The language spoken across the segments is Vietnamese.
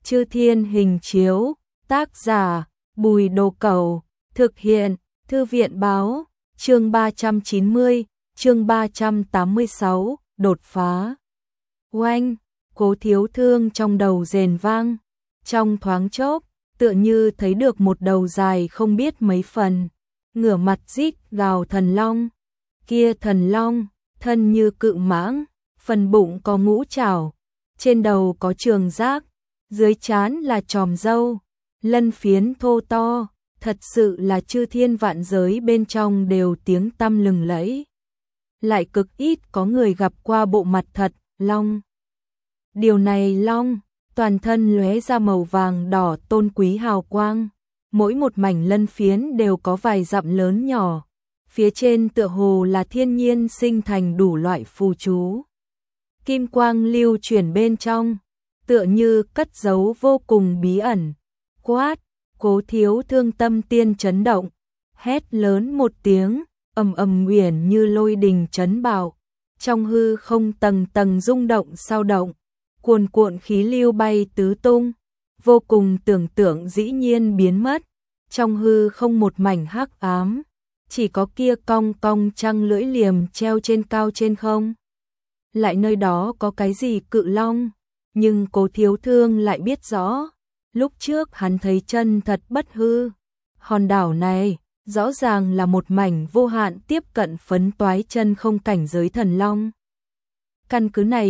Chư Thiên Hình Chiếu, tác giả Bùi Đồ Cẩu, thực hiện Thư viện Báo, chương 390, chương 386, đột phá. Oanh, Cố Thiếu Thương trong đầu rền vang, trong thoáng chốc, tựa như thấy được một đầu dài không biết mấy phần, ngửa mặt rít gào thần long. Kia thần long, thân như cự mãng, phần bụng có ngũ trảo, trên đầu có trường giác, dưới trán là chòm râu, lân phiến thô to, thật sự là chư thiên vạn giới bên trong đều tiếng tăm lừng lẫy. Lại cực ít có người gặp qua bộ mặt thật, long. Điều này long, toàn thân lóe ra màu vàng đỏ tôn quý hào quang, mỗi một mảnh lân phiến đều có vài dặm lớn nhỏ, phía trên tựa hồ là thiên nhiên sinh thành đủ loại phù chú. Kim quang lưu chuyển bên trong, tựa như cất giấu vô cùng bí ẩn. Quát, Cố Thiếu Thương tâm tiên chấn động, hét lớn một tiếng, ầm ầm uyển như lôi đình chấn bạo, trong hư không tầng tầng rung động sao động, cuồn cuộn khí lưu bay tứ tung, vô cùng tưởng tượng dĩ nhiên biến mất, trong hư không một mảnh hắc ám, chỉ có kia cong cong trăng lưỡi liềm treo trên cao trên không. Lại nơi đó có cái gì cự long, nhưng Cố Thiếu Thương lại biết rõ, lúc trước hắn thấy chân thật bất hư, hòn đảo này rõ ràng là một mảnh vô hạn tiếp cận phấn toái chân không cảnh giới thần long. Căn cứ này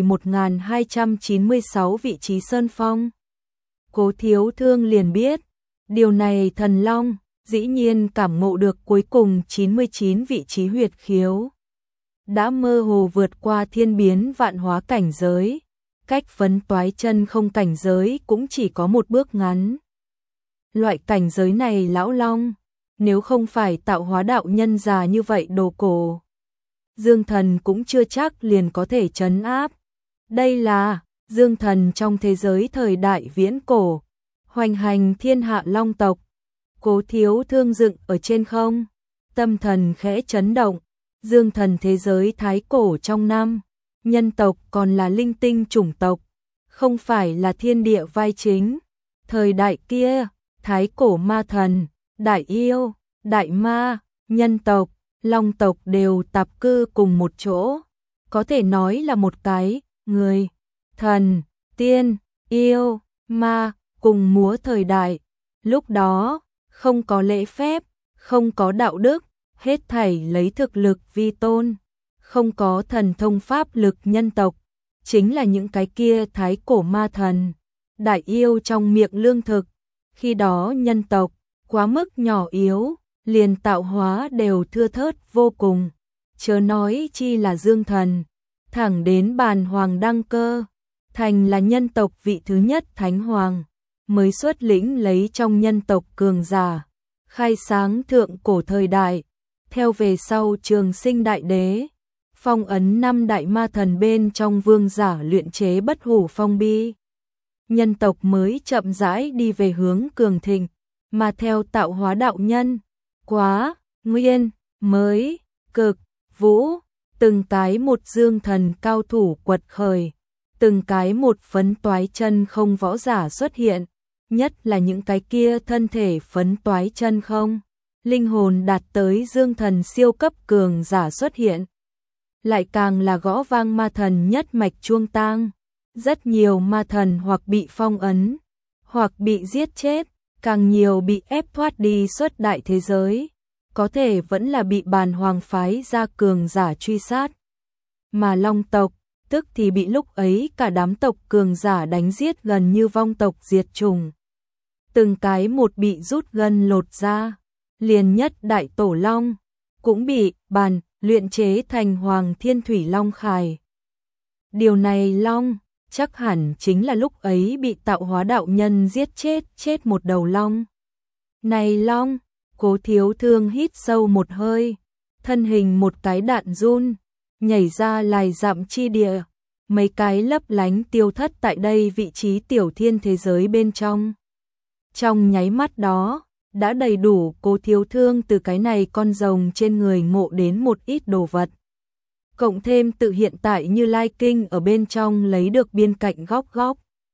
1296 vị trí sơn phong. Cố Thiếu Thương liền biết, điều này thần long dĩ nhiên cảm ngộ được cuối cùng 99 vị trí huyệt khiếu. Đã mơ hồ vượt qua thiên biến vạn hóa cảnh giới, cách phấn toái chân không cảnh giới cũng chỉ có một bước ngắn. Loại cảnh giới này lão long, nếu không phải tạo hóa đạo nhân già như vậy đồ cổ, Dương Thần cũng chưa chắc liền có thể trấn áp. Đây là Dương Thần trong thế giới thời đại viễn cổ, hoành hành thiên hạ long tộc. Cố Thiếu Thương dựng ở trên không, tâm thần khẽ chấn động. Dương Thần thế giới thái cổ trong năm, nhân tộc còn là linh tinh chủng tộc, không phải là thiên địa vai chính. Thời đại kia, thái cổ ma thần, đại yêu, đại ma, nhân tộc, long tộc đều tạp cư cùng một chỗ, có thể nói là một cái người, thần, tiên, yêu, ma cùng múa thời đại. Lúc đó, không có lễ phép, không có đạo đức, hết thảy lấy thực lực vi tôn, không có thần thông pháp lực nhân tộc, chính là những cái kia thái cổ ma thần, đại yêu trong miệng lương thực. Khi đó nhân tộc quá mức nhỏ yếu, liền tạo hóa đều thưa thớt vô cùng, chớ nói chi là Dương Thần. Thẳng đến bàn hoàng đăng cơ, thành là nhân tộc vị thứ nhất thánh hoàng, mới xuất lĩnh lấy trong nhân tộc cường giả, khai sáng thượng cổ thời đại. Theo về sau Trường Sinh đại đế, phong ấn 5 đại ma thần bên trong vương giả luyện chế bất hủ phong bi, nhân tộc mới chậm rãi đi về hướng cường thịnh. Mà theo tạo hóa đạo nhân, quá, nguyên, mới, cực, vũ, từng cái một Dương Thần cao thủ quật khởi, từng cái một phấn toái chân không võ giả xuất hiện, nhất là những cái kia thân thể phấn toái chân không, linh hồn đạt tới Dương Thần siêu cấp cường giả xuất hiện. Lại càng là gõ vang ma thần nhất mạch chuông tang, rất nhiều ma thần hoặc bị phong ấn, hoặc bị giết chết, càng nhiều bị ép thoát đi xuất đại thế giới, có thể vẫn là bị bàn hoàng phái ra cường giả truy sát. Mà long tộc, tức thì bị lúc ấy cả đám tộc cường giả đánh giết gần như vong tộc diệt chủng. Từng cái một bị rút gân lột ra, liền nhất đại tổ long, cũng bị bàn luyện chế thành Hoàng Thiên Thủy Long Khải. Điều này long, chắc hẳn chính là lúc ấy bị tạo hóa đạo nhân giết chết một đầu long. Này long, Cố Thiếu Thương hít sâu một hơi, thân hình một cái đạn run, nhảy ra lại dặm chi địa, mấy cái lấp lánh tiêu thất tại đây vị trí tiểu thiên thế giới bên trong. Trong nháy mắt đó, đã đầy đủ Cố Thiếu Thương từ cái này con rồng trên người ngộ đến một ít đồ vật. Cộng thêm tự hiện tại Như Lai Kinh ở bên trong lấy được biên cạnh góc góc.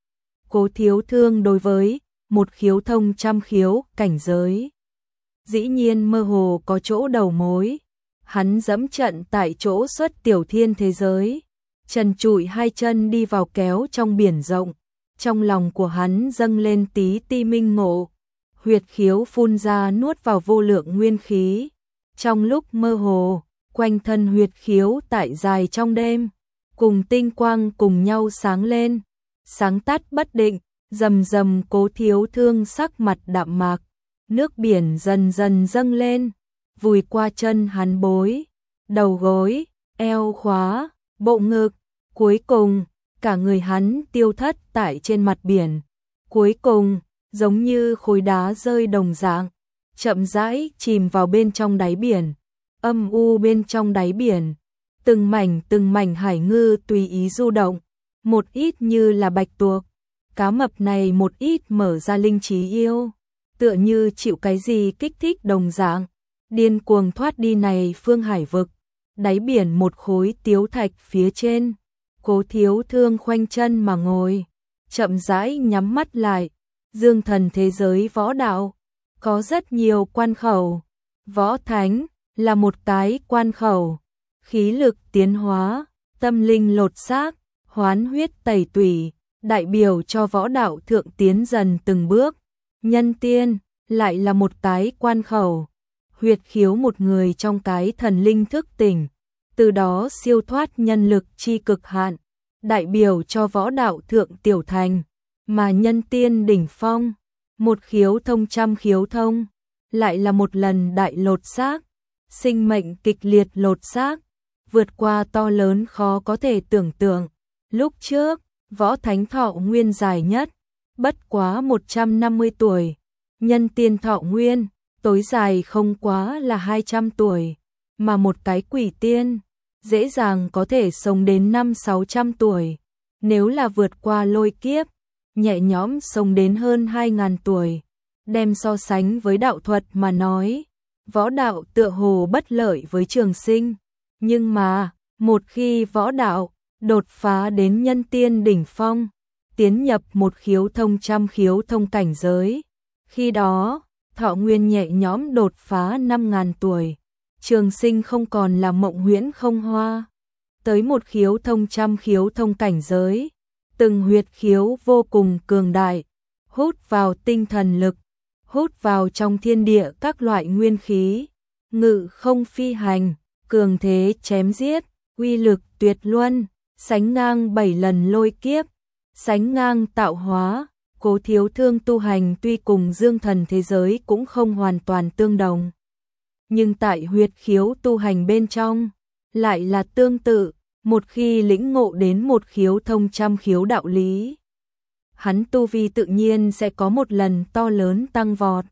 Cố Thiếu Thương đối với một khiếu thông trăm khiếu cảnh giới dĩ nhiên mơ hồ có chỗ đầu mối. Hắn dẫm trận tại chỗ xuất tiểu thiên thế giới, trần trụi hai chân đi vào kéo trong biển rộng, trong lòng của hắn dâng lên tí ti minh ngộ, huyệt khiếu phun ra nuốt vào vô lượng nguyên khí. Trong lúc mơ hồ, quanh thân huyệt khiếu tại dài trong đêm, cùng tinh quang cùng nhau sáng lên, sáng tắt bất định, rầm rầm. Cố Thiếu Thương sắc mặt đạm mạc, nước biển dần dần dâng lên, vùi qua chân hắn bối, đầu gối, eo khóa, bộ ngực, cuối cùng, cả người hắn tiêu thất tại trên mặt biển. Cuối cùng, giống như khối đá rơi đồng dạng, chậm rãi chìm vào bên trong đáy biển. Âm u bên trong đáy biển, từng mảnh hải ngư tùy ý du động, một ít như là bạch tuộc, cá mập này một ít mở ra linh trí yêu, tựa như chịu cái gì kích thích đồng dạng, điên cuồng thoát đi này phương hải vực. Đáy biển một khối tiếu thạch phía trên, Cố Thiếu Thương khoanh chân mà ngồi, chậm rãi nhắm mắt lại. Dương thần thế giới võ đạo có rất nhiều quan khẩu, võ thánh là một cái quan khẩu, khí lực tiến hóa, tâm linh lột xác, hoán huyết tẩy tủy, đại biểu cho võ đạo thượng tiến dần từng bước. Nhân tiên lại là một cái quan khẩu, huyệt khiếu một người trong cái thần linh thức tỉnh, từ đó siêu thoát nhân lực chi cực hạn, đại biểu cho võ đạo thượng tiểu thành. Mà nhân tiên đỉnh phong, một khiếu thông trăm khiếu thông, lại là một lần đại lột xác, sinh mệnh kịch liệt lột xác, vượt qua to lớn khó có thể tưởng tượng. Lúc trước, võ thánh thọ nguyên dài nhất, bất quá 150 tuổi, nhân tiên thọ nguyên, tối dài không quá là 200 tuổi, mà một cái quỷ tiên, dễ dàng có thể sống đến 500-600 tuổi, nếu là vượt qua lôi kiếp, nhẹ nhõm sống đến hơn 2000 tuổi. Đem so sánh với đạo thuật mà nói, võ đạo tựa hồ bất lợi với trường sinh, nhưng mà, một khi võ đạo đột phá đến nhân tiên đỉnh phong, tiến nhập một khiếu thông trăm khiếu thông cảnh giới, khi đó, thọ nguyên nhẹ nhõm đột phá 5000 tuổi, trường sinh không còn là mộng huyễn không hoa. Tới một khiếu thông trăm khiếu thông cảnh giới, từng huyệt khiếu vô cùng cường đại, hút vào tinh thần lực, hút vào trong thiên địa các loại nguyên khí, ngự không phi hành, cường thế chém giết, uy lực tuyệt luân, sánh ngang 7 lần lôi kiếp, sánh ngang tạo hóa. Cố Thiếu Thương tu hành tuy cùng dương thần thế giới cũng không hoàn toàn tương đồng, nhưng tại huyệt khiếu tu hành bên trong, lại là tương tự. Một khi lĩnh ngộ đến một khiếu thông trăm khiếu đạo lý, hắn tu vi tự nhiên sẽ có một lần to lớn tăng vọt.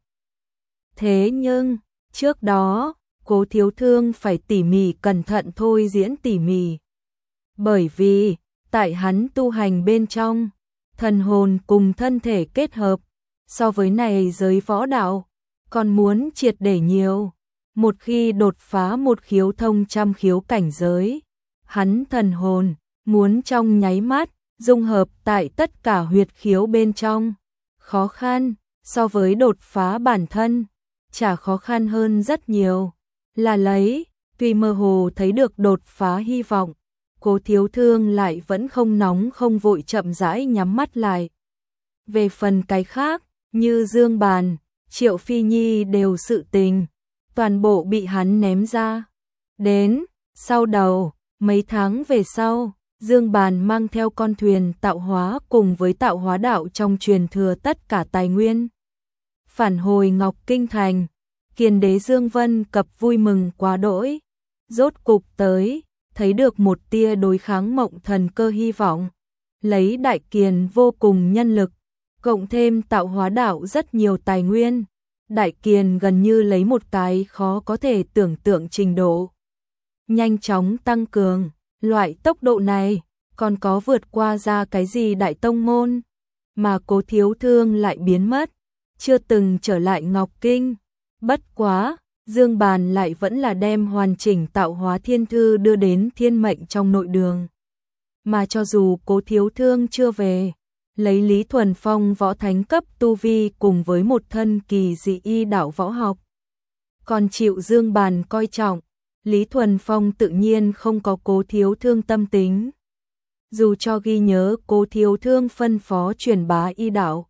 Thế nhưng, trước đó, Cố Thiếu Thương phải tỉ mỉ cẩn thận thôi diễn tỉ mỉ. Bởi vì, tại hắn tu hành bên trong, thần hồn cùng thân thể kết hợp, so với này giới võ đạo, còn muốn triệt để nhiều. Một khi đột phá một khiếu thông trăm khiếu cảnh giới, hắn thần hồn muốn trong nháy mắt dung hợp tại tất cả huyệt khiếu bên trong, khó khăn so với đột phá bản thân, chả khó khăn hơn rất nhiều. Là lấy, tuy mơ hồ thấy được đột phá hy vọng, Cố Thiếu Thương lại vẫn không nóng không vội chậm rãi nhắm mắt lại. Về phần cái khác, như Dương Bàn, Triệu Phi Nhi đều sự tình, toàn bộ bị hắn ném ra. Đến, sau đầu, mấy tháng về sau, Dương Bàn mang theo con thuyền tạo hóa cùng với tạo hóa đạo trong truyền thừa tất cả tài nguyên. Phản hồi Ngọc Kinh Thành, Kiền đế Dương Vân Cập vui mừng quá đỗi, rốt cục tới, thấy được một tia đối kháng mộng thần cơ hy vọng. Lấy đại kiền vô cùng nhân lực, cộng thêm tạo hóa đạo rất nhiều tài nguyên, đại kiền gần như lấy một cái khó có thể tưởng tượng trình độ. Nhanh chóng tăng cường, loại tốc độ này, còn có vượt qua ra cái gì đại tông môn, mà Cố Thiếu Thương lại biến mất, chưa từng trở lại Ngọc Kinh. Bất quá, Dương Bàn lại vẫn là đem hoàn chỉnh tạo hóa thiên thư đưa đến thiên mệnh trong nội đường. Mà cho dù Cố Thiếu Thương chưa về, lấy Lý Thuần Phong võ thánh cấp tu vi cùng với một thân kỳ dị y đạo võ học. Còn chịu Dương Bàn coi trọng, Lý Thuần Phong tự nhiên không có Cố Thiếu Thương tâm tính. Dù cho ghi nhớ Cố Thiếu Thương phân phó truyền bá y đạo,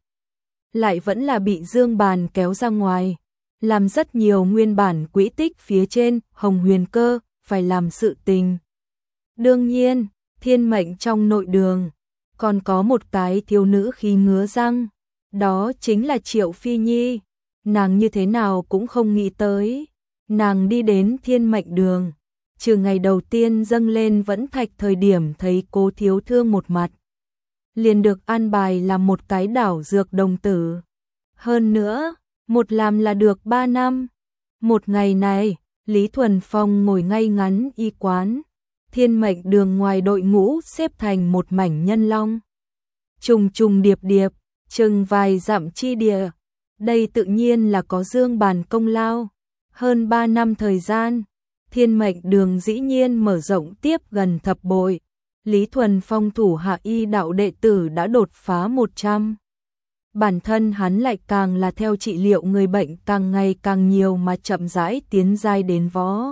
lại vẫn là bị Dương Bàn kéo ra ngoài, làm rất nhiều nguyên bản quỹ tích phía trên Hồng Huyền Cơ phải làm sự tình. Đương nhiên, thiên mệnh trong nội đường, còn có một cái thiếu nữ khí ngứa răng, đó chính là Triệu Phi Nhi. Nàng như thế nào cũng không nghĩ tới, nàng đi đến thiên mệnh đường, trừ ngày đầu tiên dâng lên vẫn thạch thời điểm thấy Cố Thiếu Thương một mặt, liền được an bài làm một cái đảo dược đồng tử. Hơn nữa, một làm là được 3 năm. Một ngày này, Lý Thuần Phong ngồi ngay ngắn y quán, thiên mệnh đường ngoài đội ngũ xếp thành một mảnh nhân long. Trùng trùng điệp điệp, chừng vài dặm chi địa, đây tự nhiên là có Dương Bàn công lao. Hơn 3 năm thời gian, thiên mệnh đường dĩ nhiên mở rộng tiếp gần thập bội. Lý Thuần Phong thủ hạ y đạo đệ tử đã đột phá 100. Bản thân hắn lại càng là theo trị liệu người bệnh càng ngày càng nhiều mà chậm rãi tiến giai đến võ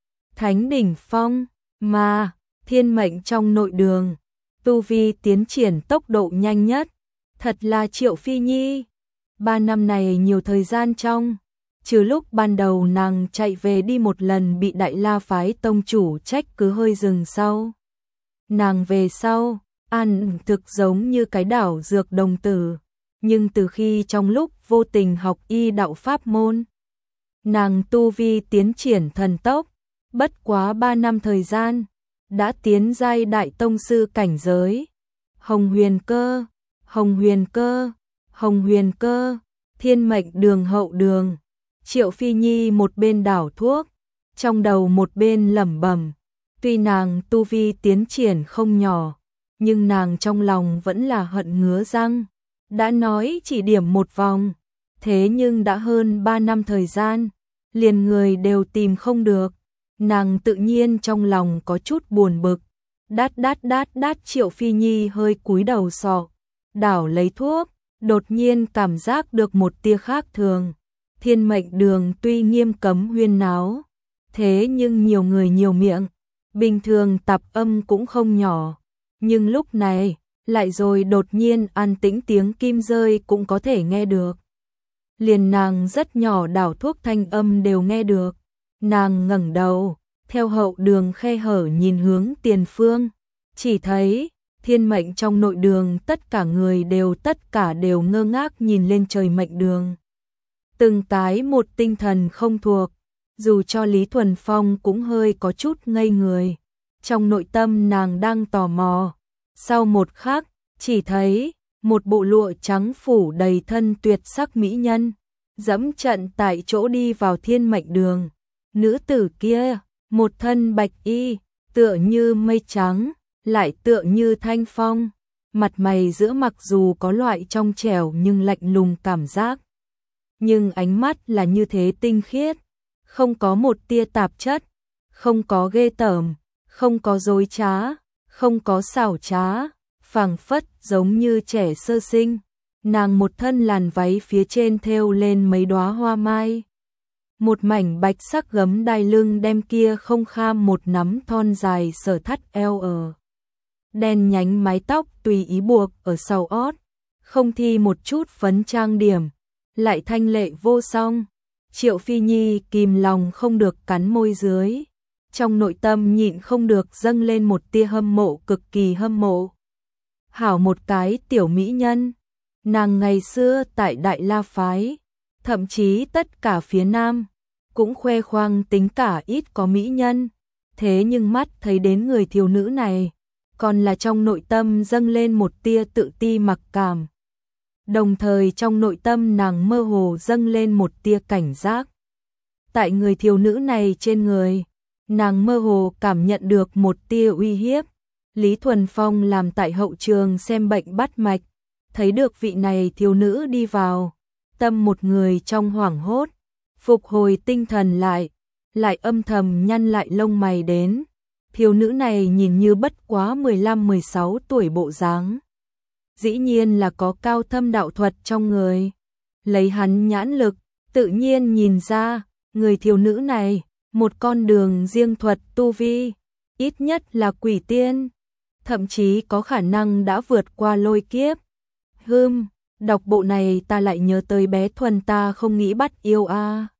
thánh đỉnh phong, mà thiên mệnh trong nội đường, tu vi tiến triển tốc độ nhanh nhất, thật là Triệu Phi Nhi. 3 năm này nhiều thời gian trong, trừ lúc ban đầu nàng chạy về đi một lần bị Đại La phái tông chủ trách cứ hơi dừng sau. Nàng về sau, ăn thực giống như cái đảo dược đồng tử, nhưng từ khi trong lúc vô tình học y đạo pháp môn, nàng tu vi tiến triển thần tốc, bất quá 3 năm thời gian, đã tiến giai đại tông sư cảnh giới. Hồng Huyền Cơ, Hồng Huyền Cơ, Hồng Huyền Cơ, thiên mệnh đường hậu đường. Triệu Phi Nhi một bên đảo thuốc, trong đầu một bên lẩm bẩm. Tuy nàng tu vi tiến triển không nhỏ, nhưng nàng trong lòng vẫn là hận ngứa răng. Đã nói chỉ điểm một vòng, thế nhưng đã hơn 3 năm thời gian, liền người đều tìm không được. Nàng tự nhiên trong lòng có chút buồn bực. Đát Triệu Phi Nhi hơi cúi đầu sọ, đảo lấy thuốc, đột nhiên cảm giác được một tia khác thường. Thiên mệnh đường tuy nghiêm cấm huyên náo, thế nhưng nhiều người nhiều miệng, bình thường tạp âm cũng không nhỏ. Nhưng lúc này, lại rồi đột nhiên an tĩnh tiếng kim rơi cũng có thể nghe được. Liền nàng rất nhỏ đảo thuốc thanh âm đều nghe được. Nàng ngẩng đầu, theo hậu đường khe hở nhìn hướng tiền phương, chỉ thấy thiên mệnh trong nội đường tất cả đều ngơ ngác nhìn lên trời mệnh đường. Từng cái một tinh thần không thuộc, dù cho Lý Thuần Phong cũng hơi có chút ngây người. Trong nội tâm nàng đang tò mò, sau một khắc, chỉ thấy một bộ lụa trắng phủ đầy thân tuyệt sắc mỹ nhân, dẫm trận tại chỗ đi vào thiên mệnh đường. Nữ tử kia, một thân bạch y, tựa như mây trắng, lại tựa như thanh phong, mặt mày giữa mặc dù có loại trong trẻo nhưng lạnh lùng cảm giác. Nhưng ánh mắt là như thế tinh khiết, không có một tia tạp chất, không có ghê tởm, không có dối trá, không có xảo trá, phảng phất giống như trẻ sơ sinh. Nàng một thân làn váy phía trên thêu lên mấy đóa hoa mai. Một mảnh bạch sắc gấm đai lưng đem kia không kham một nắm thon dài sở thắt eo ở. Đen nhánh mái tóc tùy ý buộc ở sau ót, không thi một chút phấn trang điểm, lại thanh lệ vô song. Triệu Phi Nhi kìm lòng không được cắn môi dưới, trong nội tâm nhịn không được dâng lên một tia hâm mộ, cực kỳ hâm mộ. Hảo một cái tiểu mỹ nhân, nàng ngày xưa tại Đại La phái, thậm chí tất cả phía Nam, cũng khoe khoang tính cả ít có mỹ nhân, thế nhưng mắt thấy đến người thiếu nữ này, còn là trong nội tâm dâng lên một tia tự ti mặc cảm. Đồng thời trong nội tâm nàng mơ hồ dâng lên một tia cảnh giác. Tại người thiếu nữ này trên người, nàng mơ hồ cảm nhận được một tia uy hiếp. Lý Thuần Phong làm tại hậu trường xem bệnh bắt mạch, thấy được vị này thiếu nữ đi vào, tâm một người trong hoảng hốt, phục hồi tinh thần lại âm thầm nhăn lại lông mày đến. Thiếu nữ này nhìn như bất quá 15-16 tuổi bộ dáng, dĩ nhiên là có cao thâm đạo thuật trong người. Lấy hắn nhãn lực, tự nhiên nhìn ra, người thiếu nữ này, một con đường riêng thuật tu vi, ít nhất là quỷ tiên, thậm chí có khả năng đã vượt qua lôi kiếp. Đọc bộ này ta lại nhớ tới bé Thuần ta không nghĩ bắt yêu a.